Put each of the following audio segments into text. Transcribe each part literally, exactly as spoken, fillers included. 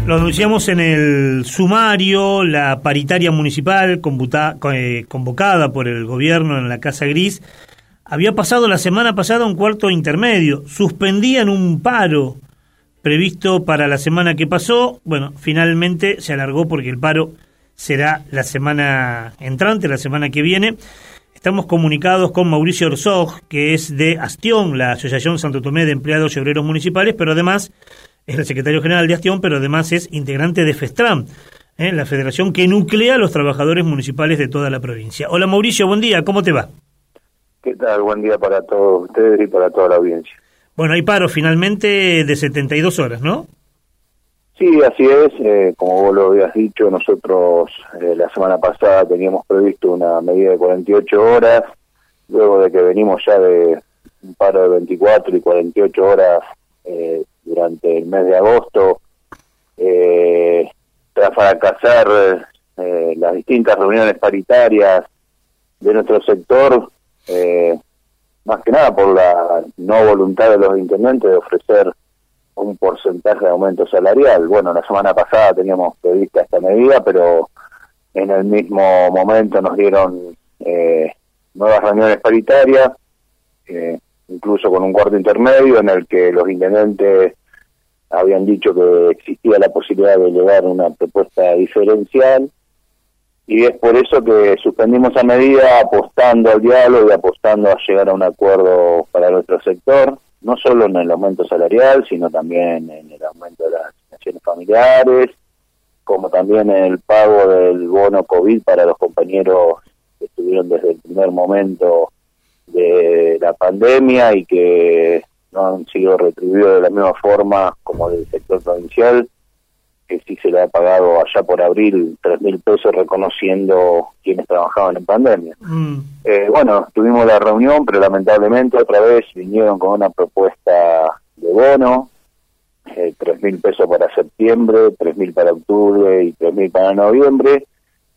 Lo anunciamos en el sumario, la paritaria municipal computa, eh, convocada por el gobierno en la Casa Gris, había pasado la semana pasada un cuarto intermedio. Suspendían un paro previsto para la semana que pasó. Bueno, finalmente se alargó porque el paro será la semana entrante, la semana que viene. Estamos comunicados con Mauricio Orzog, que es de Astión, la Asociación Santo Tomé de Empleados y Obreros Municipales, pero además es el secretario general de Astión, pero además es integrante de FESTRAM, ¿eh? la federación que nuclea a los trabajadores municipales de toda la provincia. Hola Mauricio, buen día, ¿cómo te va? ¿Qué tal? Buen día para todos ustedes y para toda la audiencia. Bueno, hay paro finalmente de setenta y dos horas, ¿no? Sí, así es. Eh, como vos lo habías dicho, nosotros eh, la semana pasada teníamos previsto una medida de cuarenta y ocho horas, luego de que venimos ya de un paro de veinticuatro y cuarenta y ocho horas eh, durante el mes de agosto, eh, tras fracasar eh, las distintas reuniones paritarias de nuestro sector, eh, más que nada por la no voluntad de los intendentes de ofrecer un porcentaje de aumento salarial. Bueno, la semana pasada teníamos prevista esta medida, pero en el mismo momento nos dieron eh, nuevas reuniones paritarias, eh, incluso con un cuarto intermedio en el que los intendentes habían dicho que existía la posibilidad de elevar una propuesta diferencial, y es por eso que suspendimos esa medida apostando al diálogo y apostando a llegar a un acuerdo para nuestro sector, no solo en el aumento salarial, sino también en el aumento de las asignaciones familiares, como también en el pago del bono COVID para los compañeros que estuvieron desde el primer momento de la pandemia y que no han sido retribuidos de la misma forma como del sector provincial, que sí se le ha pagado allá por abril tres mil pesos reconociendo quienes trabajaban en pandemia. Mm. Eh, bueno, tuvimos la reunión, pero lamentablemente otra vez vinieron con una propuesta de bono, eh, tres mil pesos para septiembre, tres mil para octubre y tres mil para noviembre,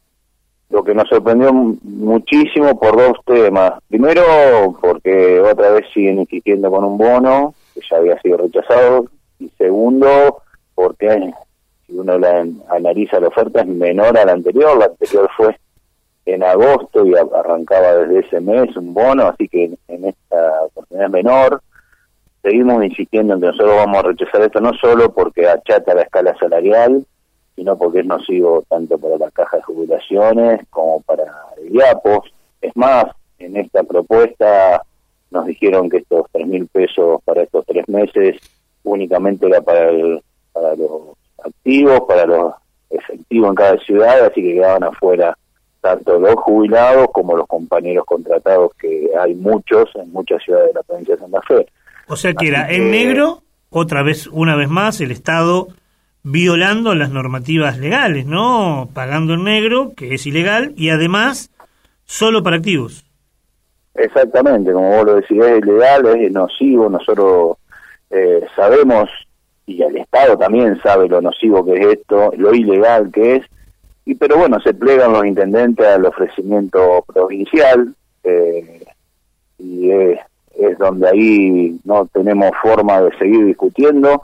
lo que nos sorprendió muchísimo por dos temas. Primero, porque otra vez siguen insistiendo con un bono que ya había sido rechazado, y segundo, porque si uno la analiza la oferta es menor a la anterior. La anterior fue en agosto y arrancaba desde ese mes un bono, así que en esta oportunidad es menor. Seguimos insistiendo en que nosotros vamos a rechazar esto, no solo porque achata la escala salarial, sino porque es nocivo tanto para la caja de jubilaciones como para el IAPOS. Es más, en esta propuesta nos dijeron que estos tres mil pesos para estos tres meses únicamente era para, el, para los activos, para los efectivos en cada ciudad, así que quedaban afuera tanto los jubilados como los compañeros contratados, que hay muchos en muchas ciudades de la provincia de Santa Fe. O sea que así era que, en negro, otra vez, una vez más, el Estado violando las normativas legales, ¿no? Pagando en negro, que es ilegal, y además solo para activos. Exactamente, como vos lo decís, es ilegal, es nocivo. Nosotros eh, sabemos, y el Estado también sabe lo nocivo que es esto, lo ilegal que es, y pero bueno, se plegan los intendentes al ofrecimiento provincial, eh, y es, es donde ahí no tenemos forma de seguir discutiendo,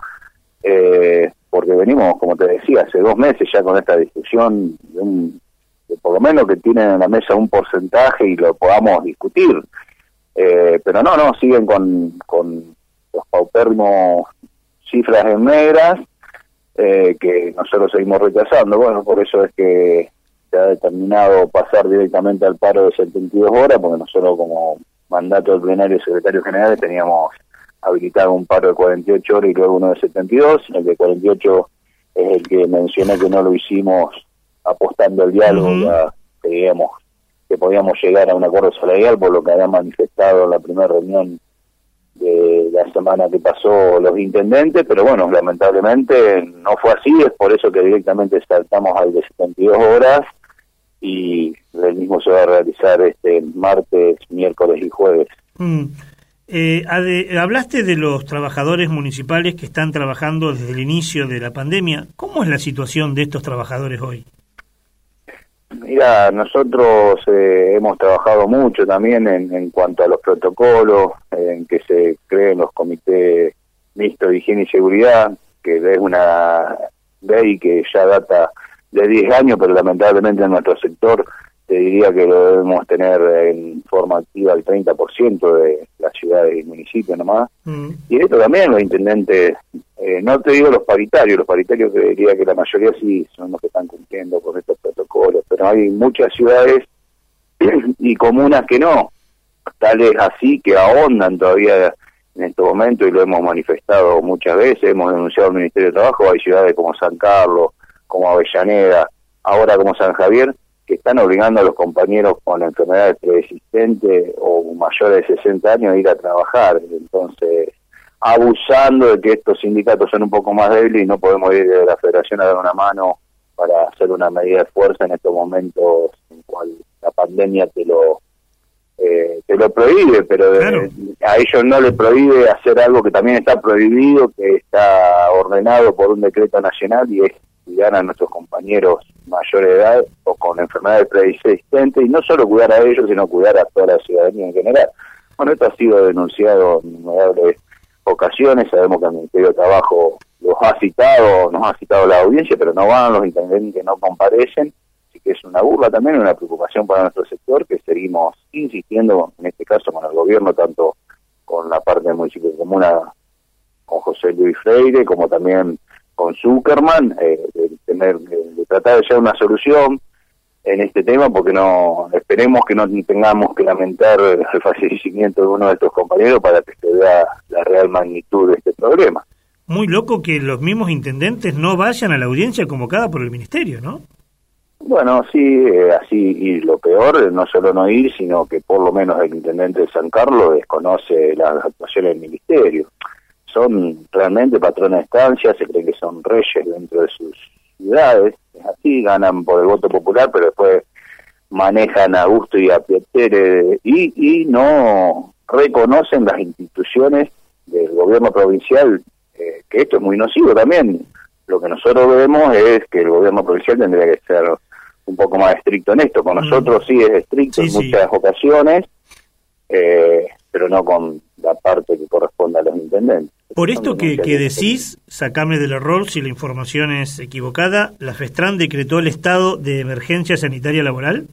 eh, porque venimos, como te decía, hace dos meses ya con esta discusión, de, un, de por lo menos que tienen en la mesa un porcentaje y lo podamos discutir, eh, pero no, no, siguen con, con los paupérrimos cifras en negras, eh, que nosotros seguimos rechazando. Bueno, por eso es que se ha determinado pasar directamente al paro de setenta y dos horas, porque nosotros como mandato del plenario y secretario general teníamos habilitado un paro de cuarenta y ocho horas y luego uno de setenta y dos. El de cuarenta y ocho es el que mencioné que no lo hicimos apostando al diálogo. Uh-huh. Ya creíamos que podíamos llegar a un acuerdo salarial, por lo que habían manifestado en la primera reunión de la semana que pasó los intendentes, pero bueno, lamentablemente no fue así. Es por eso que directamente saltamos al de setenta y dos horas, y el mismo se va a realizar este martes, miércoles y jueves. Mm. Eh, ade, hablaste de los trabajadores municipales que están trabajando desde el inicio de la pandemia. ¿Cómo es la situación de estos trabajadores hoy? Mira, nosotros eh, hemos trabajado mucho también en, en cuanto a los protocolos, en que se creen los comités mixtos de higiene y seguridad, que es una ley que ya data de diez años, pero lamentablemente en nuestro sector te diría que lo debemos tener en forma activa el treinta por ciento de las ciudades y municipios nomás. Mm. Y esto también los intendentes, eh, no te digo los paritarios, los paritarios que diría que la mayoría sí son los que están cumpliendo con estos protocolos, pero hay muchas ciudades y comunas que no, tal es así que ahondan todavía en estos momentos y lo hemos manifestado muchas veces, hemos denunciado al Ministerio de Trabajo, hay ciudades como San Carlos, como Avellaneda, ahora como San Javier, que están obligando a los compañeros con enfermedades preexistentes o mayores de sesenta años a ir a trabajar. Entonces, abusando de que estos sindicatos son un poco más débiles y no podemos ir de la Federación a dar una mano para hacer una medida de fuerza en estos momentos en cual la pandemia te lo eh, te lo prohíbe, pero claro. de, a ellos no les prohíbe hacer algo que también está prohibido, que está ordenado por un decreto nacional, y es cuidar a nuestros compañeros mayores de edad o con enfermedades preexistentes, y no solo cuidar a ellos, sino cuidar a toda la ciudadanía en general. Bueno, esto ha sido denunciado en innumerables ocasiones, sabemos que el Ministerio de Trabajo los ha citado, nos ha citado la audiencia, pero no van, los intendentes no comparecen, así que es una burla también, una preocupación para nuestro sector, que seguimos insistiendo, en este caso con el gobierno, tanto con la parte del municipio de Comuna, con José Luis Freire, como también con Zuckerman, eh, de, tener, de, de tratar de llevar una solución en este tema, porque no esperemos que no tengamos que lamentar el fallecimiento de uno de estos compañeros para que se vea la real magnitud de este problema. Muy loco que los mismos intendentes no vayan a la audiencia convocada por el ministerio, ¿no? Bueno, sí, eh, así, y lo peor, no solo no ir, sino que por lo menos el intendente de San Carlos desconoce las actuaciones del ministerio. Son realmente patrones de estancia, se creen que son reyes dentro de sus ciudades, es así, ganan por el voto popular, pero después manejan a gusto y a pietere, y, y no reconocen las instituciones del gobierno provincial, eh, que esto es muy nocivo también. Lo que nosotros vemos es que el gobierno provincial tendría que ser un poco más estricto en esto. Con nosotros mm. sí es estricto sí, en muchas sí. ocasiones, eh, pero no con la parte que corresponde a los intendentes. Por esto que, que decís, sacame del error si la información es equivocada, ¿la FESTRAN decretó el estado de emergencia sanitaria laboral?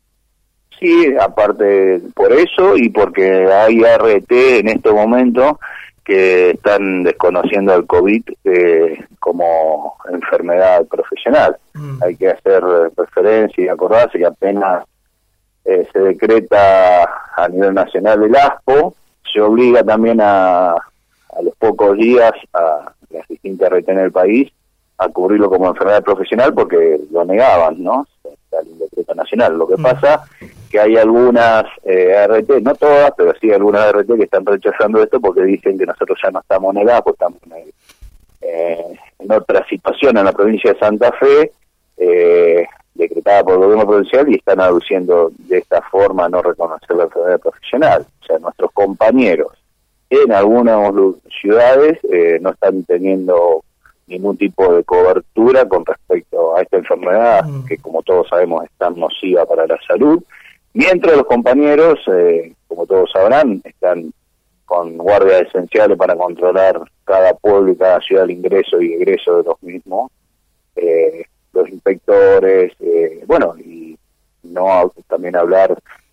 Sí, aparte por eso y porque hay R T en este momento que están desconociendo el COVID eh, como enfermedad profesional. Mm. Hay que hacer referencia y acordarse que apenas eh, se decreta a nivel nacional el ASPO, se obliga también a, a los pocos días a las distintas R T en el país a cubrirlo como enfermedad profesional porque lo negaban, ¿no? El decreto nacional. Lo que mm. pasa que hay algunas eh, R T, no todas, pero sí algunas R T que están rechazando esto porque dicen que nosotros ya no estamos en el ASPO, estamos en, eh, en otra situación en la provincia de Santa Fe, eh, decretada por el gobierno provincial, y están aduciendo de esta forma a no reconocer la enfermedad profesional. O sea, nuestros compañeros en algunas ciudades eh, no están teniendo ningún tipo de cobertura con respecto a esta enfermedad, mm. que como todos sabemos es tan nociva para la salud, mientras los compañeros, eh, como todos sabrán, están con guardias esenciales para controlar cada pueblo y cada ciudad el ingreso y egreso de los mismos, eh, los inspectores, eh, bueno, y no también hablar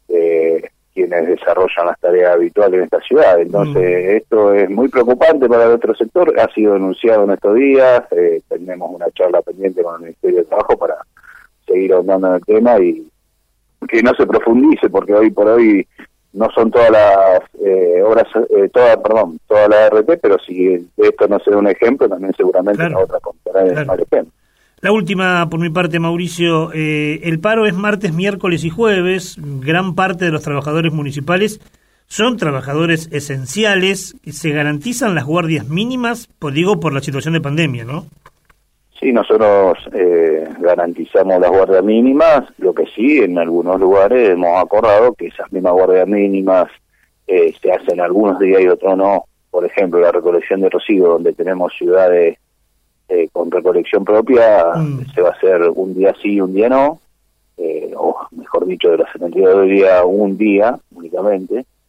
de quienes desarrollan las tareas habituales en esta ciudad. Entonces, mm. esto es muy preocupante para nuestro sector, ha sido denunciado en estos días, eh, tenemos una charla pendiente con el Ministerio de Trabajo para seguir ahondando en el tema y que no se profundice, porque hoy por hoy no son todas las eh, obras, eh, todas, perdón, todas las R T, pero si esto no será un ejemplo, también seguramente claro. la otra contará en claro. el La última, por mi parte, Mauricio, eh, el paro es martes, miércoles y jueves. Gran parte de los trabajadores municipales son trabajadores esenciales. Se garantizan las guardias mínimas, pues digo, por la situación de pandemia, ¿no? Sí, nosotros eh, garantizamos las guardias mínimas. Lo que sí, en algunos lugares hemos acordado que esas mismas guardias mínimas eh, se hacen algunos días y otros no. Por ejemplo, la recolección de residuos, donde tenemos ciudades Eh, con recolección propia, mm. se va a hacer un día sí y un día no, eh, o mejor dicho, de los setenta y dos días, un día únicamente,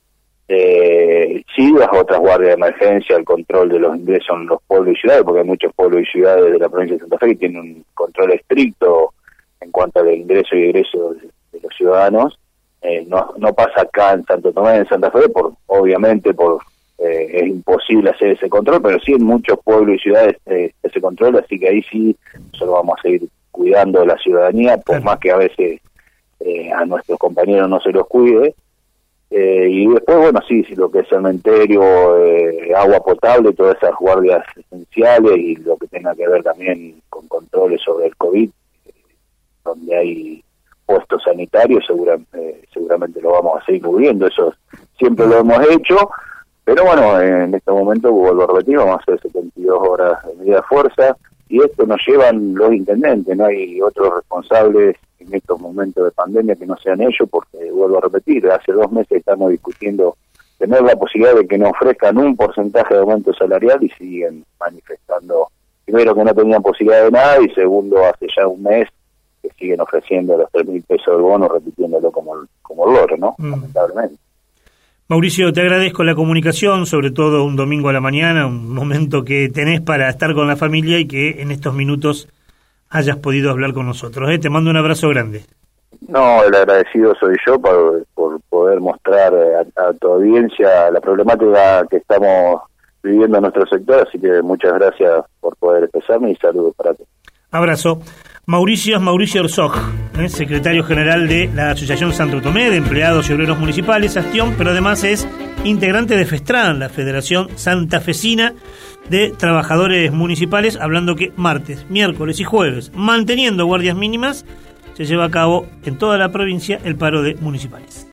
Eh, sí, las otras guardias de emergencia, el control de los ingresos en los pueblos y ciudades, porque hay muchos pueblos y ciudades de la provincia de Santa Fe que tienen un control estricto en cuanto al ingreso y egreso de, de los ciudadanos. Eh, no, no pasa acá en Santo Tomé, en Santa Fe, por obviamente por eh, es imposible hacer ese control, pero sí en muchos pueblos y ciudades eh, ese control, así que ahí sí nosotros vamos a seguir cuidando de la ciudadanía, por más que a veces eh, a nuestros compañeros no se los cuide. Eh, y después, bueno, sí, sí, lo que es cementerio, eh, agua potable, todas esas guardias esenciales y lo que tenga que ver también con controles sobre el COVID, eh, donde hay puestos sanitarios, segura, eh, seguramente lo vamos a seguir cubriendo, eso siempre lo hemos hecho, pero bueno, en este momento, vuelvo a repetir, vamos a hacer setenta y dos horas de medida de fuerza, y esto nos llevan los intendentes, no hay otros responsables en estos momentos de pandemia que no sean ellos, porque vuelvo a repetir, hace dos meses estamos discutiendo tener la posibilidad de que nos ofrezcan un porcentaje de aumento salarial y siguen manifestando, primero que no tenían posibilidad de nada y segundo hace ya un mes que siguen ofreciendo los tres mil pesos del bono, repitiéndolo como, como loro, ¿no? Mm. Lamentablemente. Mauricio, te agradezco la comunicación, sobre todo un domingo a la mañana, un momento que tenés para estar con la familia y que en estos minutos hayas podido hablar con nosotros. ¿eh? Te mando un abrazo grande. No, el agradecido soy yo por, por poder mostrar a, a tu audiencia la problemática que estamos viviendo en nuestro sector, así que muchas gracias por poder expresarme y saludos para ti. Abrazo. Mauricio es Mauricio Herzog, ¿eh? secretario general de la Asociación Santo Tomé de Empleados y Obreros Municipales, Astión, pero además es integrante de FESTRAN, la Federación Santafesina de Trabajadores Municipales, hablando que martes, miércoles y jueves, manteniendo guardias mínimas, se lleva a cabo en toda la provincia el paro de municipales.